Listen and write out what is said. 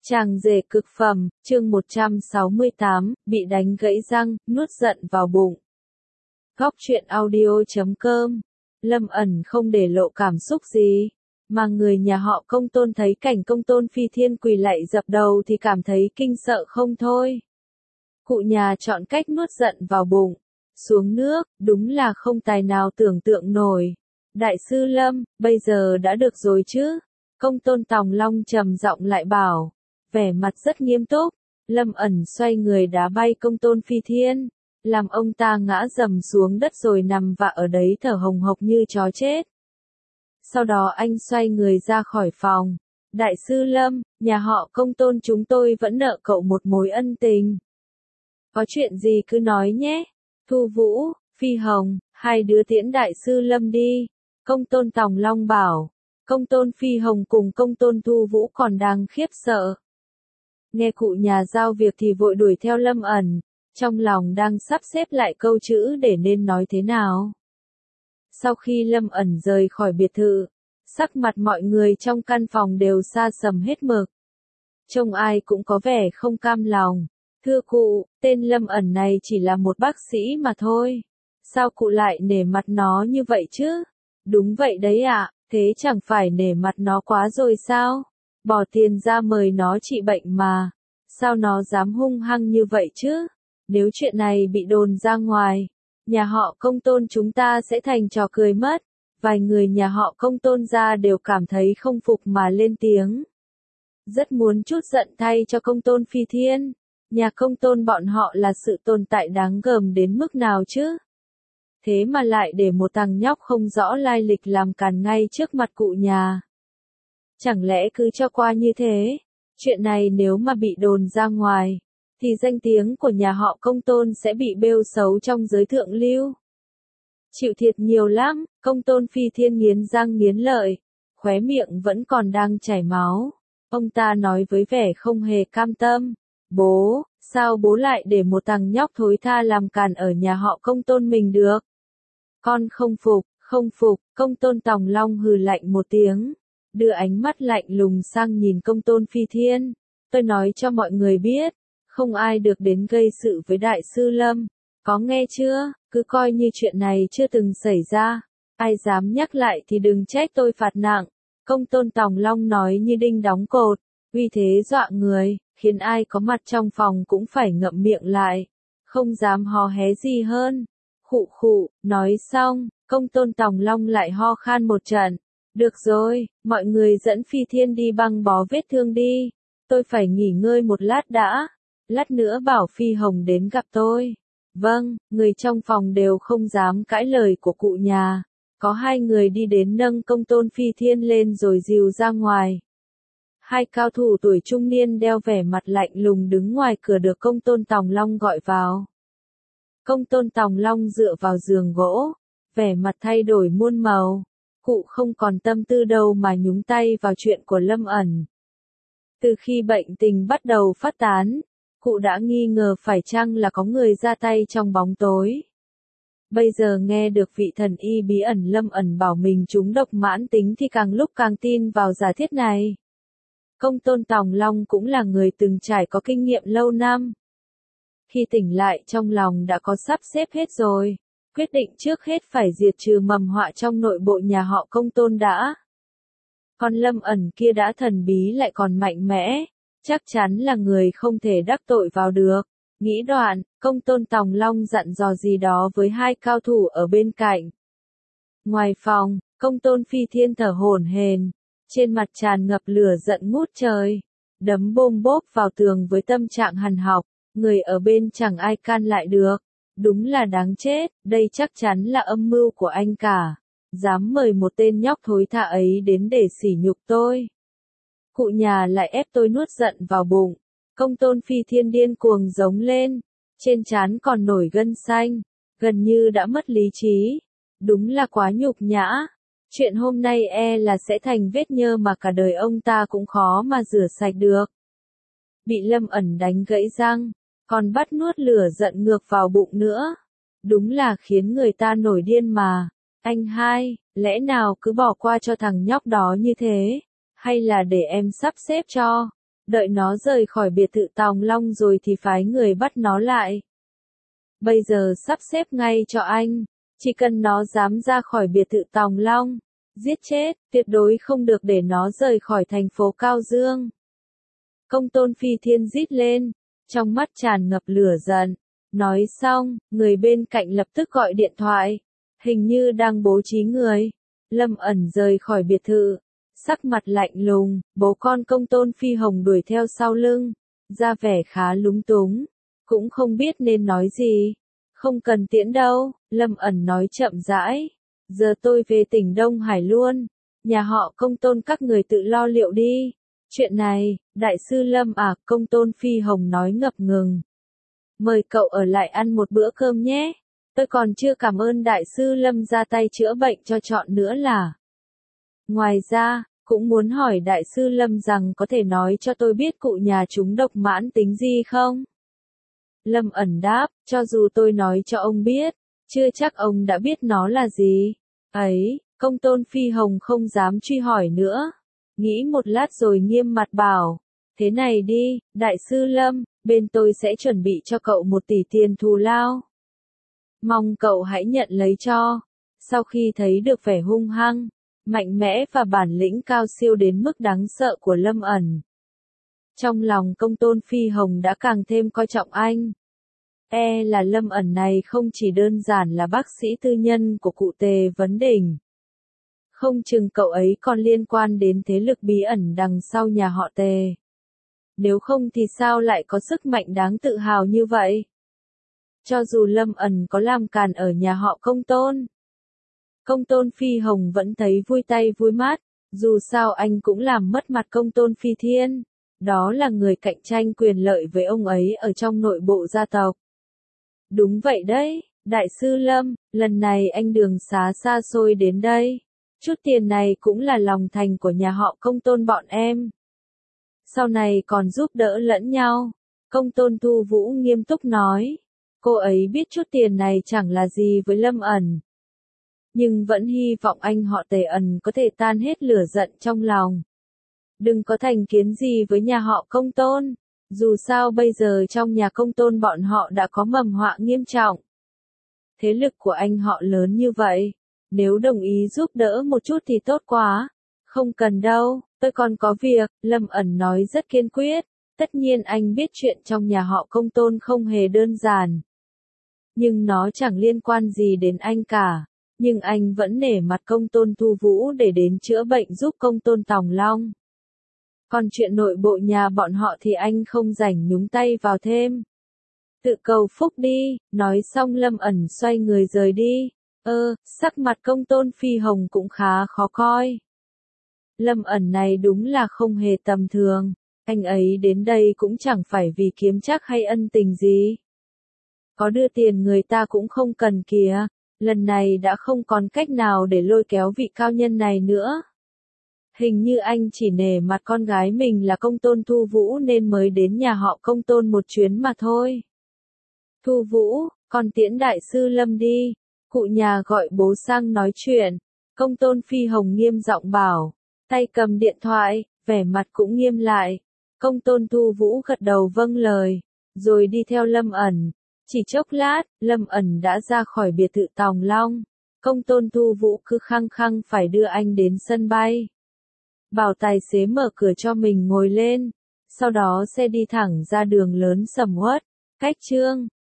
Chàng rể cực phẩm, chương 168, bị đánh gãy răng, nuốt giận vào bụng. Góc truyện audio.com. Lâm ẩn không để lộ cảm xúc gì, mà người nhà họ Công Tôn thấy cảnh Công Tôn Phi Thiên quỳ lạy dập đầu thì cảm thấy kinh sợ không thôi. Cụ nhà chọn cách nuốt giận vào bụng, xuống nước, đúng là không tài nào tưởng tượng nổi. Đại sư Lâm, bây giờ đã được rồi chứ? Công Tôn Tòng Long trầm giọng lại bảo, vẻ mặt rất nghiêm túc. Lâm ẩn xoay người đá bay Công Tôn Phi Thiên, làm ông ta ngã rầm xuống đất rồi nằm vạ ở đấy thở hồng hộc như chó chết. Sau đó anh xoay người ra khỏi phòng. Đại sư Lâm, nhà họ Công Tôn chúng tôi vẫn nợ cậu một mối ân tình. Có chuyện gì cứ nói nhé. Thu Vũ, Phi Hồng, hai đứa tiễn đại sư Lâm đi. Công Tôn Tòng Long bảo. Công Tôn Phi Hồng cùng Công Tôn Thu Vũ còn đang khiếp sợ. Nghe cụ nhà giao việc thì vội đuổi theo Lâm ẩn, trong lòng đang sắp xếp lại câu chữ để nên nói thế nào. Sau khi Lâm ẩn rời khỏi biệt thự, sắc mặt mọi người trong căn phòng đều xa sầm hết mực. Trông ai cũng có vẻ không cam lòng. Thưa cụ, tên Lâm ẩn này chỉ là một bác sĩ mà thôi. Sao cụ lại nể mặt nó như vậy chứ? Đúng vậy đấy ạ, thế chẳng phải nể mặt nó quá rồi sao? Bỏ tiền ra mời nó trị bệnh mà. Sao nó dám hung hăng như vậy chứ? Nếu chuyện này bị đồn ra ngoài, nhà họ Công Tôn chúng ta sẽ thành trò cười mất. Vài người nhà họ Công Tôn ra đều cảm thấy không phục mà lên tiếng. Rất muốn trút giận thay cho Công Tôn Phi Thiên. Nhà Công Tôn bọn họ là sự tồn tại đáng gờm đến mức nào chứ? Thế mà lại để một thằng nhóc không rõ lai lịch làm càn ngay trước mặt cụ nhà. Chẳng lẽ cứ cho qua như thế? Chuyện này nếu mà bị đồn ra ngoài, thì danh tiếng của nhà họ Công Tôn sẽ bị bêu xấu trong giới thượng lưu. Chịu thiệt nhiều lắm, Công Tôn Phi Thiên nghiến răng nghiến lợi, khóe miệng vẫn còn đang chảy máu. Ông ta nói với vẻ không hề cam tâm. Bố, sao bố lại để một thằng nhóc thối tha làm càn ở nhà họ Công Tôn mình được? Con không phục, Công Tôn Tòng Long hừ lạnh một tiếng, đưa ánh mắt lạnh lùng sang nhìn Công Tôn Phi Thiên. Tôi nói cho mọi người biết, không ai được đến gây sự với Đại sư Lâm, có nghe chưa? Cứ coi như chuyện này chưa từng xảy ra, ai dám nhắc lại thì đừng trách tôi phạt nặng. Công Tôn Tòng Long nói như đinh đóng cột, uy thế dọa người, khiến ai có mặt trong phòng cũng phải ngậm miệng lại, không dám hò hé gì hơn. Khụ khụ, nói xong, Công Tôn Tòng Long lại ho khan một trận. Được rồi, mọi người dẫn Phi Thiên đi băng bó vết thương đi, tôi phải nghỉ ngơi một lát đã, lát nữa bảo Phi Hồng đến gặp tôi. Vâng, người trong phòng đều không dám cãi lời của cụ nhà. Có hai người đi đến nâng Công Tôn Phi Thiên lên rồi dìu ra ngoài. Hai cao thủ tuổi trung niên đeo vẻ mặt lạnh lùng đứng ngoài cửa được Công Tôn Tòng Long gọi vào. Công Tôn Tòng Long dựa vào giường gỗ, vẻ mặt thay đổi muôn màu. Cụ không còn tâm tư đâu mà nhúng tay vào chuyện của Lâm ẩn. Từ khi bệnh tình bắt đầu phát tán, cụ đã nghi ngờ phải chăng là có người ra tay trong bóng tối. Bây giờ nghe được vị thần y bí ẩn Lâm ẩn bảo mình trúng độc mãn tính thì càng lúc càng tin vào giả thiết này. Công Tôn Tòng Long cũng là người từng trải có kinh nghiệm lâu năm. Khi tỉnh lại trong lòng đã có sắp xếp hết rồi, quyết định trước hết phải diệt trừ mầm họa trong nội bộ nhà họ Công Tôn đã. Còn Lâm ẩn kia đã thần bí lại còn mạnh mẽ, chắc chắn là người không thể đắc tội vào được. Nghĩ đoạn, Công Tôn Tòng Long dặn dò gì đó với hai cao thủ ở bên cạnh. Ngoài phòng, Công Tôn Phi Thiên thở hổn hển, trên mặt tràn ngập lửa giận ngút trời, đấm bôm bốp vào tường với tâm trạng hằn học, người ở bên chẳng ai can lại được. Đúng là đáng chết, đây chắc chắn là âm mưu của anh cả. Dám mời một tên nhóc thối tha ấy đến để sỉ nhục tôi. Cụ nhà lại ép tôi nuốt giận vào bụng. Công Tôn Phi Thiên điên cuồng giống lên, trên trán còn nổi gân xanh, gần như đã mất lý trí. Đúng là quá nhục nhã. Chuyện hôm nay là sẽ thành vết nhơ mà cả đời ông ta cũng khó mà rửa sạch được. Bị Lâm ẩn đánh gãy răng, còn bắt nuốt lửa giận ngược vào bụng nữa. Đúng là khiến người ta nổi điên mà. Anh hai, lẽ nào cứ bỏ qua cho thằng nhóc đó như thế? Hay là để em sắp xếp cho? đợi nó rời khỏi biệt thự Tòng Long rồi thì phái người bắt nó lại. Bây giờ sắp xếp ngay cho anh, chỉ cần nó dám ra khỏi biệt thự Tòng Long, giết chết, tuyệt đối không được để nó rời khỏi thành phố Cao Dương. Công tôn Phi Thiên rít lên, trong mắt tràn ngập lửa giận. Nói xong, người bên cạnh lập tức gọi điện thoại, hình như đang bố trí người. Lâm ẩn rời khỏi biệt thự, sắc mặt lạnh lùng, bố con công tôn Phi Hồng đuổi theo sau lưng, ra vẻ khá lúng túng, cũng không biết nên nói gì. Không cần tiễn đâu, Lâm ẩn nói chậm rãi, giờ tôi về tỉnh Đông Hải luôn, nhà họ công tôn các người tự lo liệu đi. Chuyện này, đại sư Lâm à, công tôn Phi Hồng nói ngập ngừng. Mời cậu ở lại ăn một bữa cơm nhé, tôi còn chưa cảm ơn đại sư Lâm ra tay chữa bệnh cho trọn nữa là. Ngoài ra, cũng muốn hỏi đại sư Lâm rằng có thể nói cho tôi biết cụ nhà chúng độc mãn tính gì không? Lâm ẩn đáp, cho dù tôi nói cho ông biết, chưa chắc ông đã biết nó là gì. Ấy, công tôn Phi Hồng không dám truy hỏi nữa. Nghĩ một lát rồi nghiêm mặt bảo, thế này đi, đại sư Lâm, bên tôi sẽ chuẩn bị cho cậu 1 tỷ tiền thù lao. Mong cậu hãy nhận lấy cho. Sau khi thấy được vẻ hung hăng, mạnh mẽ và bản lĩnh cao siêu đến mức đáng sợ của Lâm ẩn, trong lòng công tôn Phi Hồng đã càng thêm coi trọng anh. Là Lâm ẩn này không chỉ đơn giản là bác sĩ tư nhân của cụ Tề Vấn Đình. Không chừng cậu ấy còn liên quan đến thế lực bí ẩn đằng sau nhà họ Tề. Nếu không thì sao lại có sức mạnh đáng tự hào như vậy? Cho dù Lâm ẩn có làm càn ở nhà họ công tôn Phi Hồng vẫn thấy vui tay vui mắt, dù sao anh cũng làm mất mặt công tôn Phi Thiên. Đó là người cạnh tranh quyền lợi với ông ấy ở trong nội bộ gia tộc. Đúng vậy đấy, đại sư Lâm, lần này anh đường xá xa xôi đến đây. Chút tiền này cũng là lòng thành của nhà họ công tôn bọn em. Sau này còn giúp đỡ lẫn nhau. Công tôn Thu Vũ nghiêm túc nói. Cô ấy biết chút tiền này chẳng là gì với Lâm ẩn. Nhưng vẫn hy vọng anh họ Tề ẩn có thể tan hết lửa giận trong lòng. Đừng có thành kiến gì với nhà họ công tôn. Dù sao bây giờ trong nhà công tôn bọn họ đã có mầm họa nghiêm trọng. Thế lực của anh họ lớn như vậy. Nếu đồng ý giúp đỡ một chút thì tốt quá. Không cần đâu, tôi còn có việc, Lâm ẩn nói rất kiên quyết. Tất nhiên anh biết chuyện trong nhà họ công tôn không hề đơn giản. Nhưng nó chẳng liên quan gì đến anh cả. Nhưng anh vẫn nể mặt công tôn Thu Vũ để đến chữa bệnh giúp công tôn Tòng Long. Còn chuyện nội bộ nhà bọn họ thì anh không rảnh nhúng tay vào thêm. Tự cầu phúc đi, nói xong Lâm ẩn xoay người rời đi. Sắc mặt công tôn Phi Hồng cũng khá khó coi. Lâm ẩn này đúng là không hề tầm thường. Anh ấy đến đây cũng chẳng phải vì kiếm trác hay ân tình gì. Có đưa tiền người ta cũng không cần kìa. Lần này đã không còn cách nào để lôi kéo vị cao nhân này nữa. Hình như anh chỉ nể mặt con gái mình là công tôn Thu Vũ nên mới đến nhà họ công tôn một chuyến mà thôi. Thu Vũ, con tiễn đại sư Lâm đi. Cụ nhà gọi bố sang nói chuyện. Công tôn Phi Hồng nghiêm giọng bảo. Tay cầm điện thoại, vẻ mặt cũng nghiêm lại. Công tôn Thu Vũ gật đầu vâng lời. Rồi đi theo Lâm ẩn. Chỉ chốc lát, Lâm ẩn đã ra khỏi biệt thự Tòng Long. Công tôn Thu Vũ cứ khăng khăng phải đưa anh đến sân bay. Bảo tài xế mở cửa cho mình ngồi lên. Sau đó xe đi thẳng ra đường lớn sầm uất. Cách chương